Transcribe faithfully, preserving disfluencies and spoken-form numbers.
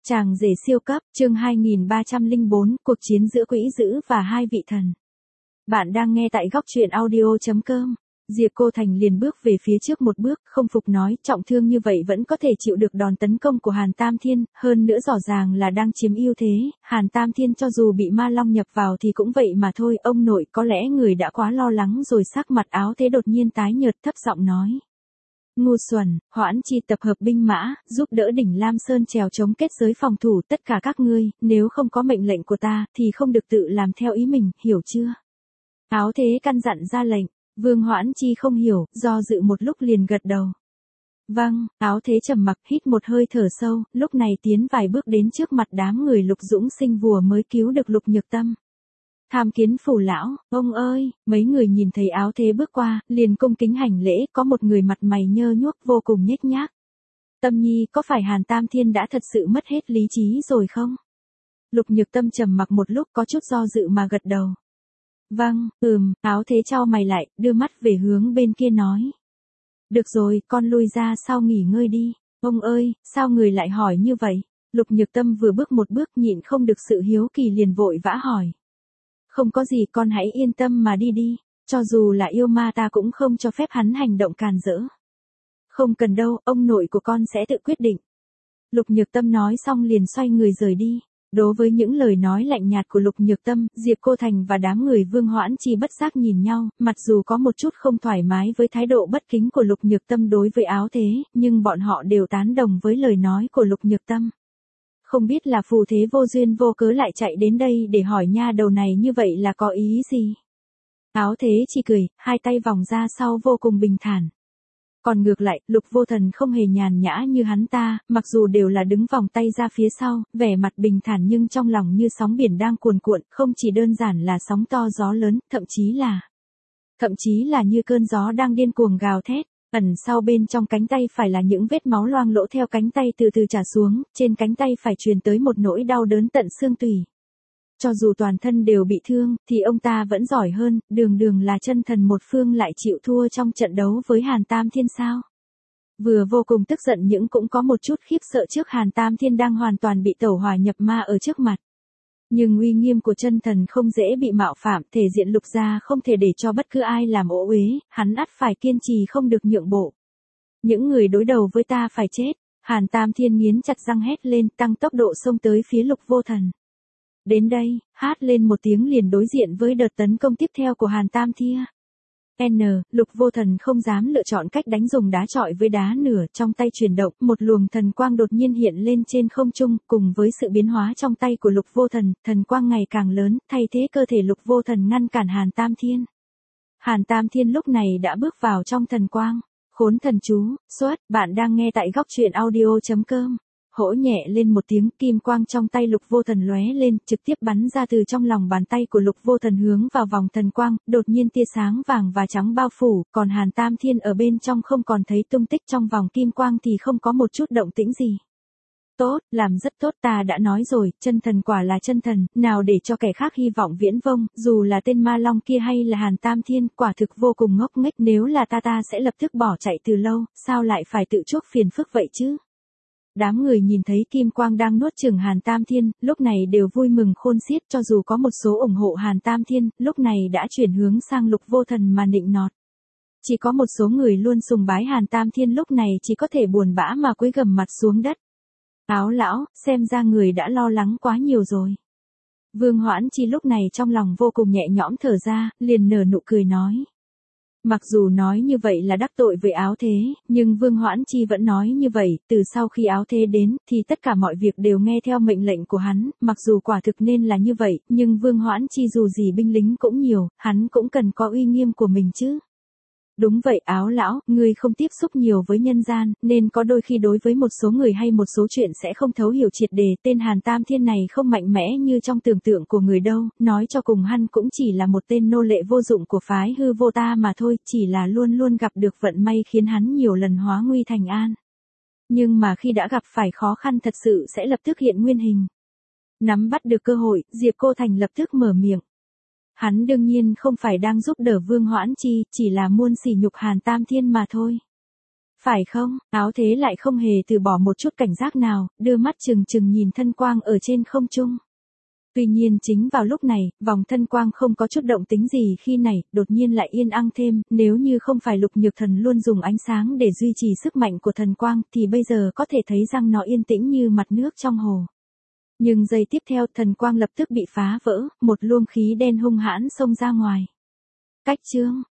Chàng rể siêu cấp, chương hai nghìn ba trăm lẻ bốn, cuộc chiến giữa quỹ dữ và hai vị thần. Bạn đang nghe tại góc truyện audio chấm com. Diệp Cô Thành liền bước về phía trước một bước, không phục nói, trọng thương như vậy vẫn có thể chịu được đòn tấn công của Hàn Tam Thiên, hơn nữa rõ ràng là đang chiếm ưu thế, Hàn Tam Thiên cho dù bị ma long nhập vào thì cũng vậy mà thôi, ông nội, có lẽ người đã quá lo lắng rồi. Sắc mặt Áo Thế đột nhiên tái nhợt, thấp giọng nói. Ngu xuẩn, Hoãn Chi tập hợp binh mã, giúp đỡ đỉnh Lam Sơn trèo chống kết giới phòng thủ, tất cả các ngươi, nếu không có mệnh lệnh của ta, thì không được tự làm theo ý mình, hiểu chưa? Áo Thế căn dặn ra lệnh. Vương Hoãn Chi không hiểu, do dự một lúc liền gật đầu. Vâng, Áo Thế trầm mặc, hít một hơi thở sâu, lúc này tiến vài bước đến trước mặt đám người Lục Dũng Sinh vừa mới cứu được Lục Nhược Tâm. Tham kiến phủ lão, ông ơi, mấy người nhìn thấy Áo Thế bước qua, liền cung kính hành lễ, có một người mặt mày nhơ nhuốc vô cùng nhếch nhác. Tâm Nhi, có phải Hàn Tam Thiên đã thật sự mất hết lý trí rồi không? Lục Nhược Tâm trầm mặc một lúc, có chút do dự mà gật đầu. Vâng, ừm, Áo Thế chau mày lại, đưa mắt về hướng bên kia nói. Được rồi, con lui ra sau nghỉ ngơi đi. Ông ơi, sao người lại hỏi như vậy? Lục Nhược Tâm vừa bước một bước nhịn không được sự hiếu kỳ liền vội vã hỏi. Không có gì, con hãy yên tâm mà đi đi, cho dù là yêu ma ta cũng không cho phép hắn hành động càn rỡ. Không cần đâu, ông nội của con sẽ tự quyết định. Lục Nhược Tâm nói xong liền xoay người rời đi. Đối với những lời nói lạnh nhạt của Lục Nhược Tâm, Diệp Cô Thành và đám người Vương Hoãn Chi bất giác nhìn nhau, mặc dù có một chút không thoải mái với thái độ bất kính của Lục Nhược Tâm đối với Áo Thế, nhưng bọn họ đều tán đồng với lời nói của Lục Nhược Tâm. Không biết là phù thế vô duyên vô cớ lại chạy đến đây để hỏi nha đầu này như vậy là có ý gì? Áo Thế chỉ cười, hai tay vòng ra sau vô cùng bình thản. Còn ngược lại, Lục Vô Thần không hề nhàn nhã như hắn ta, mặc dù đều là đứng vòng tay ra phía sau, vẻ mặt bình thản nhưng trong lòng như sóng biển đang cuồn cuộn, không chỉ đơn giản là sóng to gió lớn, thậm chí là... Thậm chí là như cơn gió đang điên cuồng gào thét. Ẩn sau bên trong cánh tay phải là những vết máu loang lỗ theo cánh tay từ từ trà xuống, trên cánh tay phải truyền tới một nỗi đau đớn tận xương tủy. Cho dù toàn thân đều bị thương, thì ông ta vẫn giỏi hơn, đường đường là chân thần một phương lại chịu thua trong trận đấu với Hàn Tam Thiên sao. Vừa vô cùng tức giận nhưng cũng có một chút khiếp sợ trước Hàn Tam Thiên đang hoàn toàn bị tẩu hỏa nhập ma ở trước mặt. Nhưng uy nghiêm của chân thần không dễ bị mạo phạm, thể diện Lục gia không thể để cho bất cứ ai làm ỗ uế, hắn ắt phải kiên trì không được nhượng bộ. Những người đối đầu với ta phải chết. Hàn Tam Thiên nghiến chặt răng hét lên, tăng tốc độ xông tới phía Lục Vô Thần. Đến đây, hát lên một tiếng liền đối diện với đợt tấn công tiếp theo của Hàn Tam Thiên. N, Lục Vô Thần không dám lựa chọn cách đánh dùng đá chọi với đá nửa, trong tay chuyển động, một luồng thần quang đột nhiên hiện lên trên không trung, cùng với sự biến hóa trong tay của Lục Vô Thần, thần quang ngày càng lớn, thay thế cơ thể Lục Vô Thần ngăn cản Hàn Tam Thiên. Hàn Tam Thiên lúc này đã bước vào trong thần quang. Khốn thần chú, xuất, bạn đang nghe tại góc truyện audio chấm com. Hỗ nhẹ lên một tiếng, kim quang trong tay Lục Vô Thần lóe lên, trực tiếp bắn ra từ trong lòng bàn tay của Lục Vô Thần hướng vào vòng thần quang, đột nhiên tia sáng vàng và trắng bao phủ, còn Hàn Tam Thiên ở bên trong không còn thấy tung tích, trong vòng kim quang thì không có một chút động tĩnh gì. Tốt, làm rất tốt, ta đã nói rồi, chân thần quả là chân thần, nào để cho kẻ khác hy vọng viễn vông, dù là tên ma long kia hay là Hàn Tam Thiên, quả thực vô cùng ngốc nghếch, nếu là ta ta sẽ lập tức bỏ chạy từ lâu, sao lại phải tự chuốc phiền phức vậy chứ? Đám người nhìn thấy kim quang đang nuốt chửng Hàn Tam Thiên, lúc này đều vui mừng khôn xiết, cho dù có một số ủng hộ Hàn Tam Thiên, lúc này đã chuyển hướng sang Lục Vô Thần mà nịnh nọt. Chỉ có một số người luôn sùng bái Hàn Tam Thiên lúc này chỉ có thể buồn bã mà cúi gằm mặt xuống đất. Áo lão, xem ra người đã lo lắng quá nhiều rồi. Vương Hoãn Chi lúc này trong lòng vô cùng nhẹ nhõm thở ra, liền nở nụ cười nói. Mặc dù nói như vậy là đắc tội với Áo Thế, nhưng Vương Hoãn Chi vẫn nói như vậy, từ sau khi Áo Thế đến, thì tất cả mọi việc đều nghe theo mệnh lệnh của hắn, mặc dù quả thực nên là như vậy, nhưng Vương Hoãn Chi dù gì binh lính cũng nhiều, hắn cũng cần có uy nghiêm của mình chứ. Đúng vậy Áo lão, ngươi không tiếp xúc nhiều với nhân gian, nên có đôi khi đối với một số người hay một số chuyện sẽ không thấu hiểu triệt đề, tên Hàn Tam Thiên này không mạnh mẽ như trong tưởng tượng của người đâu, nói cho cùng hắn cũng chỉ là một tên nô lệ vô dụng của phái hư vô ta mà thôi, chỉ là luôn luôn gặp được vận may khiến hắn nhiều lần hóa nguy thành an. Nhưng mà khi đã gặp phải khó khăn thật sự sẽ lập tức hiện nguyên hình. Nắm bắt được cơ hội, Diệp Cô Thành lập tức mở miệng. Hắn đương nhiên không phải đang giúp đỡ Vương Hoãn Chi, chỉ là muôn sỉ nhục Hàn Tam Thiên mà thôi. Phải không? Áo thế lại không hề từ bỏ một chút cảnh giác nào, đưa mắt chừng chừng nhìn thân quang ở trên không trung. Tuy nhiên chính vào lúc này, vòng thân quang không có chút động tính gì khi này, đột nhiên lại yên ắng thêm, nếu như không phải Lục Nhược Thần luôn dùng ánh sáng để duy trì sức mạnh của thần quang, thì bây giờ có thể thấy rằng nó yên tĩnh như mặt nước trong hồ. Nhưng giây tiếp theo, thần quang lập tức bị phá vỡ, một luồng khí đen hung hãn xông ra ngoài. Cách chương